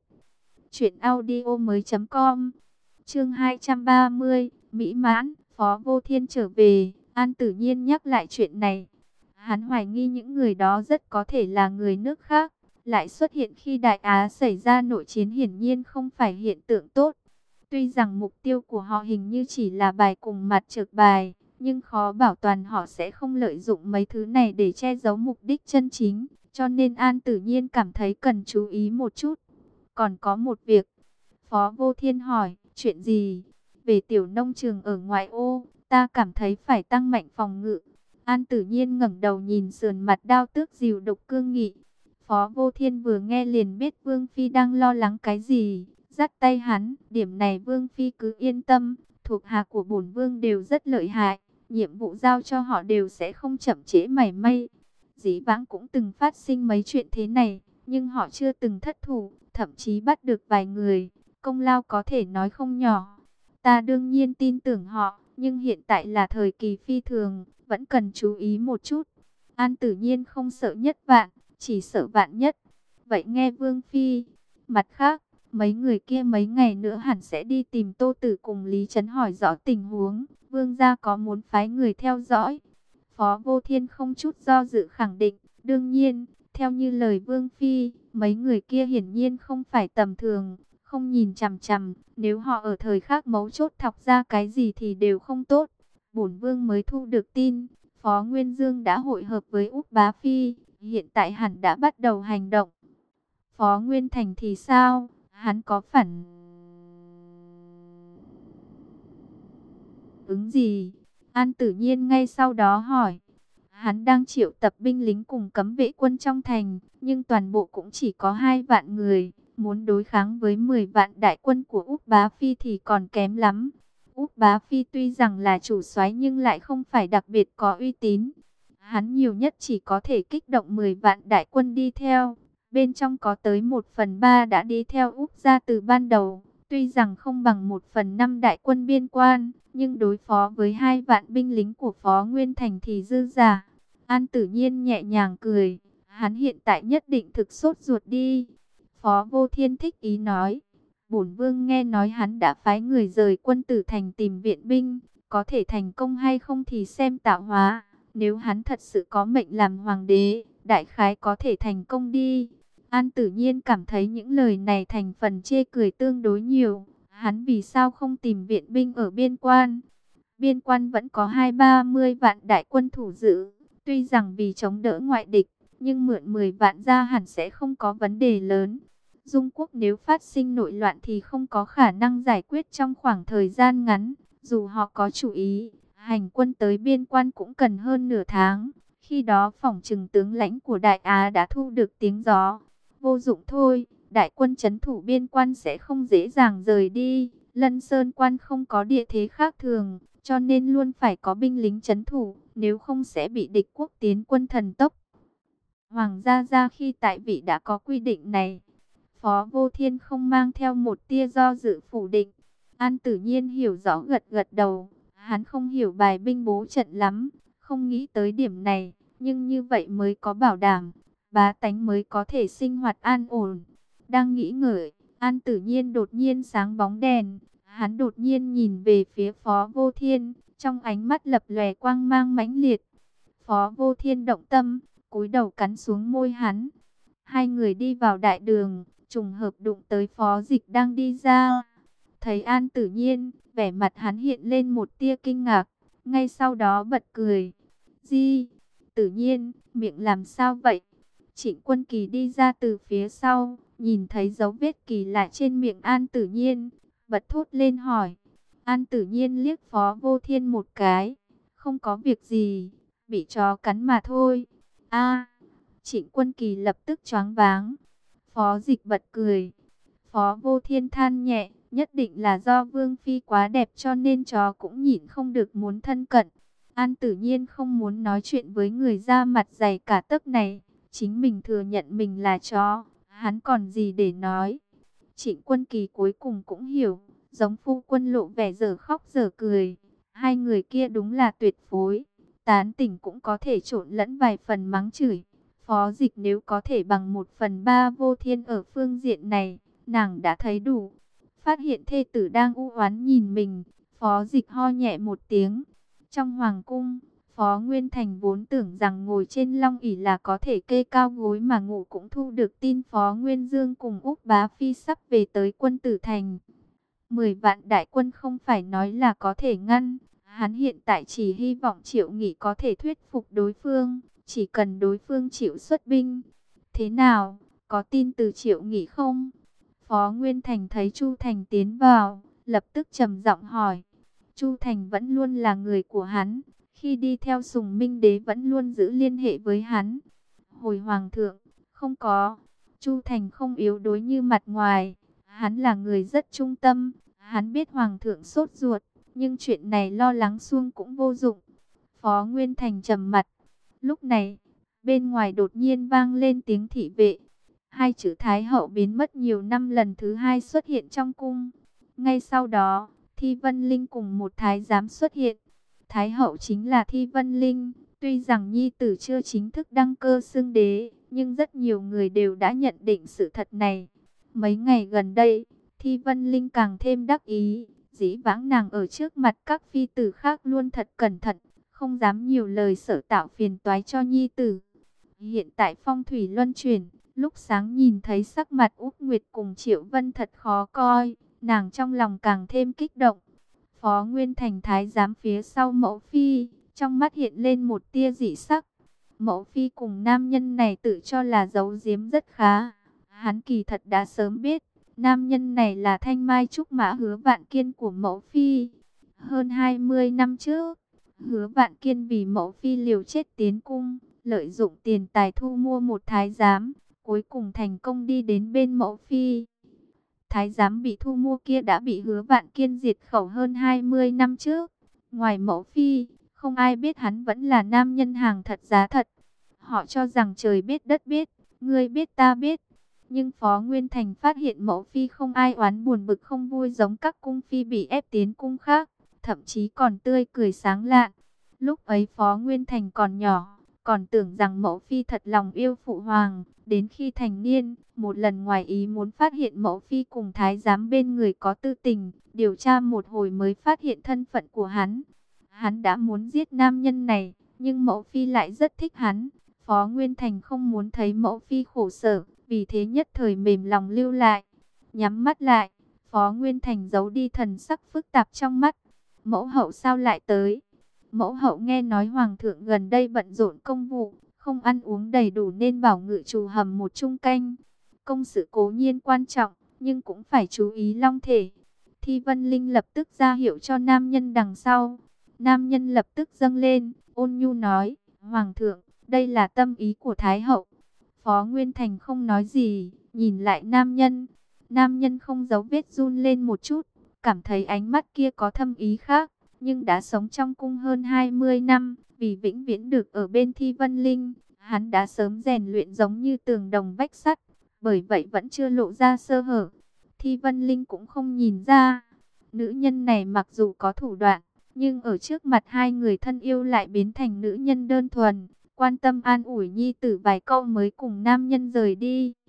S1: truyệnaudiomoi.com. Chương 230, mỹ mãn, Phó Vô Thiên trở về. An Tử Nhiên nhắc lại chuyện này. Hắn hoài nghi những người đó rất có thể là người nước khác, lại xuất hiện khi Đại Á xảy ra nội chiến, hiển nhiên không phải hiện tượng tốt. Tuy rằng mục tiêu của họ hình như chỉ là bài cùng mặt trược bài, nhưng khó bảo toàn họ sẽ không lợi dụng mấy thứ này để che giấu mục đích chân chính. Cho nên An Tử Nhiên cảm thấy cần chú ý một chút. Còn có một việc. Phó Vô Thiên hỏi, chuyện gì? Về tiểu nông trường ở ngoại ô, ta cảm thấy phải tăng mạnh phòng ngự. An Tử Nhiên ngẩng đầu nhìn sườn mặt Đao Tước Dìu Độc cương nghị. Phó Vô Thiên vừa nghe liền biết Vương Phi đang lo lắng cái gì, dắt tay hắn, điểm này Vương Phi cứ yên tâm, thuộc hạ của bổn Vương đều rất lợi hại, nhiệm vụ giao cho họ đều sẽ không chậm trễ mảy may. Dĩ vãng cũng từng phát sinh mấy chuyện thế này, nhưng họ chưa từng thất thủ, thậm chí bắt được vài người, công lao có thể nói không nhỏ. Ta đương nhiên tin tưởng họ, nhưng hiện tại là thời kỳ phi thường, vẫn cần chú ý một chút. An Tử Nhiên không sợ nhất vạn, chỉ sợ vạn nhất. Vậy nghe Vương Phi. Mặt khác, mấy người kia mấy ngày nữa hẳn sẽ đi tìm Tô Tử cùng Lý Trấn hỏi rõ tình huống. Vương gia có muốn phái người theo dõi? Phó Vô Thiên không chút do dự khẳng định. Đương nhiên, theo như lời Vương Phi, mấy người kia hiển nhiên không phải tầm thường, không nhìn chằm chằm. Nếu họ ở thời khắc mấu chốt thọc ra cái gì thì đều không tốt. Bổn Vương mới thu được tin, Phó Nguyên Dương đã hội hợp với Úc Bá Phi, hiện tại hẳn đã bắt đầu hành động. Phó Nguyên Thành thì sao? Hắn có phản ứng gì? An Tử Nhiên ngay sau đó hỏi. Hắn đang triệu tập binh lính cùng cấm vệ quân trong thành, nhưng toàn bộ cũng chỉ có 2 vạn người. Muốn đối kháng với 10 vạn đại quân của Úc Bá Phi thì còn kém lắm. Úc Bá Phi tuy rằng là chủ soái nhưng lại không phải đặc biệt có uy tín. Hắn nhiều nhất chỉ có thể kích động 10 vạn đại quân đi theo. Bên trong có tới 1/3 đã đi theo Úc gia từ ban đầu. Tuy rằng không bằng 1/5 đại quân biên quan, nhưng đối phó với 2 vạn binh lính của Phó Nguyên Thành thì dư giả. An Tử Nhiên nhẹ nhàng cười. Hắn hiện tại nhất định thực sốt ruột đi. Phó Vô Thiên thích ý nói. Bổn Vương nghe nói hắn đã phái người rời quân Tử Thành tìm viện binh. Có thể thành công hay không thì xem tạo hóa. Nếu hắn thật sự có mệnh làm hoàng đế, đại khái có thể thành công đi. An Tử Nhiên cảm thấy những lời này thành phần chê cười tương đối nhiều. Hắn vì sao không tìm viện binh ở biên quan? Biên quan vẫn có 20-30 vạn đại quân thủ giữ. Tuy rằng vì chống đỡ ngoại địch, nhưng mượn 10 vạn ra hẳn sẽ không có vấn đề lớn. Dung Quốc nếu phát sinh nội loạn thì không có khả năng giải quyết trong khoảng thời gian ngắn. Dù họ có chủ ý, hành quân tới biên quan cũng cần hơn nửa tháng. Khi đó phỏng chừng tướng lãnh của Đại Á đã thu được tiếng gió. Vô dụng thôi, đại quân trấn thủ biên quan sẽ không dễ dàng rời đi. Lân Sơn quan không có địa thế khác thường, cho nên luôn phải có binh lính trấn thủ, nếu không sẽ bị địch quốc tiến quân thần tốc. Hoàng gia khi tại vị đã có quy định này. Phó Vô Thiên không mang theo một tia do dự phủ định. An Tử Nhiên hiểu rõ gật gật đầu. Hắn không hiểu bài binh bố trận lắm, không nghĩ tới điểm này, nhưng như vậy mới có bảo đảm, bá tánh mới có thể sinh hoạt an ổn. Đang nghĩ ngợi, An Tử Nhiên đột nhiên sáng bóng đèn, hắn đột nhiên nhìn về phía Phó Vô Thiên, trong ánh mắt lập lòe quang mang mãnh liệt. Phó Vô Thiên động tâm, cúi đầu cắn xuống môi hắn. Hai người đi vào đại đường, trùng hợp đụng tới Phó Dịch đang đi ra. Thấy An Tử Nhiên, vẻ mặt hắn hiện lên một tia kinh ngạc, ngay sau đó bật cười. Di, Tử Nhiên, miệng làm sao vậy? Trịnh Quân Kỳ đi ra từ phía sau, nhìn thấy dấu vết kỳ lạ trên miệng An Tử Nhiên, bật thốt lên hỏi. An Tử Nhiên liếc Phó Vô Thiên một cái, không có việc gì, bị chó cắn mà thôi. A, Trịnh Quân Kỳ lập tức choáng váng. Phó Dịch bật cười. Phó Vô Thiên than nhẹ, nhất định là do Vương Phi quá đẹp cho nên chó cũng nhịn không được muốn thân cận. An Tử Nhiên không muốn nói chuyện với người da mặt dày cả tấc này, chính mình thừa nhận mình là chó, hắn còn gì để nói. Trịnh Quân Kỳ cuối cùng cũng hiểu, giống phu quân lộ vẻ dở khóc dở cười. Hai người kia đúng là tuyệt phối, tán tỉnh cũng có thể trộn lẫn vài phần mắng chửi. Phó Dịch nếu có thể bằng 1/3 Vô Thiên ở phương diện này, nàng đã thấy đủ. Phát hiện thê tử đang u oán nhìn mình, Phó Dịch ho nhẹ một tiếng. Trong hoàng cung, Phó Nguyên Thành vốn tưởng rằng ngồi trên long ỷ là có thể kê cao gối mà ngủ, cũng thu được tin Phó Nguyên Dương cùng Úc Bá Phi sắp về tới Quân Tử Thành. 10 vạn đại quân không phải nói là có thể ngăn. Hắn hiện tại chỉ hy vọng Triệu Nghị có thể thuyết phục đối phương, chỉ cần đối phương chịu xuất binh. Thế nào, có tin từ Triệu Nghị không? Phó Nguyên Thành thấy Chu Thành tiến vào, lập tức trầm giọng hỏi. Chu Thành vẫn luôn là người của hắn, khi đi theo Sùng Minh Đế vẫn luôn giữ liên hệ với hắn. Hồi Hoàng thượng, không có. Chu Thành không yếu đuối như mặt ngoài, hắn là người rất trung tâm, hắn biết Hoàng thượng sốt ruột, nhưng chuyện này lo lắng suông cũng vô dụng. Phó Nguyên Thành trầm mặt. Lúc này, bên ngoài đột nhiên vang lên tiếng thị vệ. Hai chữ Thái hậu biến mất nhiều năm lần thứ hai xuất hiện trong cung. Ngay sau đó, Thi Vân Linh cùng một thái giám xuất hiện. Thái hậu chính là Thi Vân Linh. Tuy rằng nhi tử chưa chính thức đăng cơ xưng đế, nhưng rất nhiều người đều đã nhận định sự thật này. Mấy ngày gần đây, Thi Vân Linh càng thêm đắc ý. Dĩ vãng nàng ở trước mặt các phi tử khác luôn thật cẩn thận, không dám nhiều lời sợ tạo phiền toái cho nhi tử. Hiện tại phong thủy luân chuyển, lúc sáng nhìn thấy sắc mặt Úc Nguyệt cùng Triệu Vân thật khó coi, nàng trong lòng càng thêm kích động. Phó Nguyên Thành thái giám phía sau mẫu phi, trong mắt hiện lên một tia dị sắc. Mẫu phi cùng nam nhân này tự cho là giấu giếm rất khá. Hắn kỳ thật đã sớm biết, nam nhân này là thanh mai trúc mã Hứa Vạn Kiên của mẫu phi. Hơn 20 năm trước, Hứa Vạn Kiên vì mẫu phi liều chết tiến cung, lợi dụng tiền tài thu mua một thái giám, cuối cùng thành công đi đến bên mẫu phi. Thái giám bị thu mua kia đã bị Hứa Vạn Kiên diệt khẩu hơn 20 năm trước. Ngoài mẫu phi, không ai biết hắn vẫn là nam nhân hàng thật giá thật. Họ cho rằng trời biết đất biết, ngươi biết ta biết. Nhưng Phó Nguyên Thành phát hiện mẫu phi không ai oán buồn bực không vui giống các cung phi bị ép tiến cung khác, thậm chí còn tươi cười sáng lạn. Lúc ấy Phó Nguyên Thành còn nhỏ, còn tưởng rằng mẫu phi thật lòng yêu phụ hoàng. Đến khi thành niên, một lần ngoài ý muốn phát hiện mẫu phi cùng thái giám bên người có tư tình, điều tra một hồi mới phát hiện thân phận của hắn. Hắn đã muốn giết nam nhân này, nhưng mẫu phi lại rất thích hắn. Phó Nguyên Thành không muốn thấy mẫu phi khổ sở, vì thế nhất thời mềm lòng lưu lại. Nhắm mắt lại, Phó Nguyên Thành giấu đi thần sắc phức tạp trong mắt. Mẫu hậu sao lại tới? Mẫu hậu nghe nói hoàng thượng gần đây bận rộn công vụ, không ăn uống đầy đủ nên bảo ngự trù hầm một chung canh. Công sự cố nhiên quan trọng, nhưng cũng phải chú ý long thể. Thi Vân Linh lập tức ra hiệu cho nam nhân đằng sau. Nam nhân lập tức dâng lên, ôn nhu nói, Hoàng thượng, đây là tâm ý của Thái hậu. Phó Nguyên Thành không nói gì, nhìn lại nam nhân. Nam nhân không giấu vết run lên một chút, cảm thấy ánh mắt kia có thâm ý khác. Nhưng đã sống trong cung hơn 20 năm, vì vĩnh viễn được ở bên Thi Vân Linh, hắn đã sớm rèn luyện giống như tường đồng vách sắt, bởi vậy vẫn chưa lộ ra sơ hở. Thi Vân Linh cũng không nhìn ra. Nữ nhân này mặc dù có thủ đoạn, nhưng ở trước mặt hai người thân yêu lại biến thành nữ nhân đơn thuần, quan tâm an ủi nhi tử vài câu mới cùng nam nhân rời đi.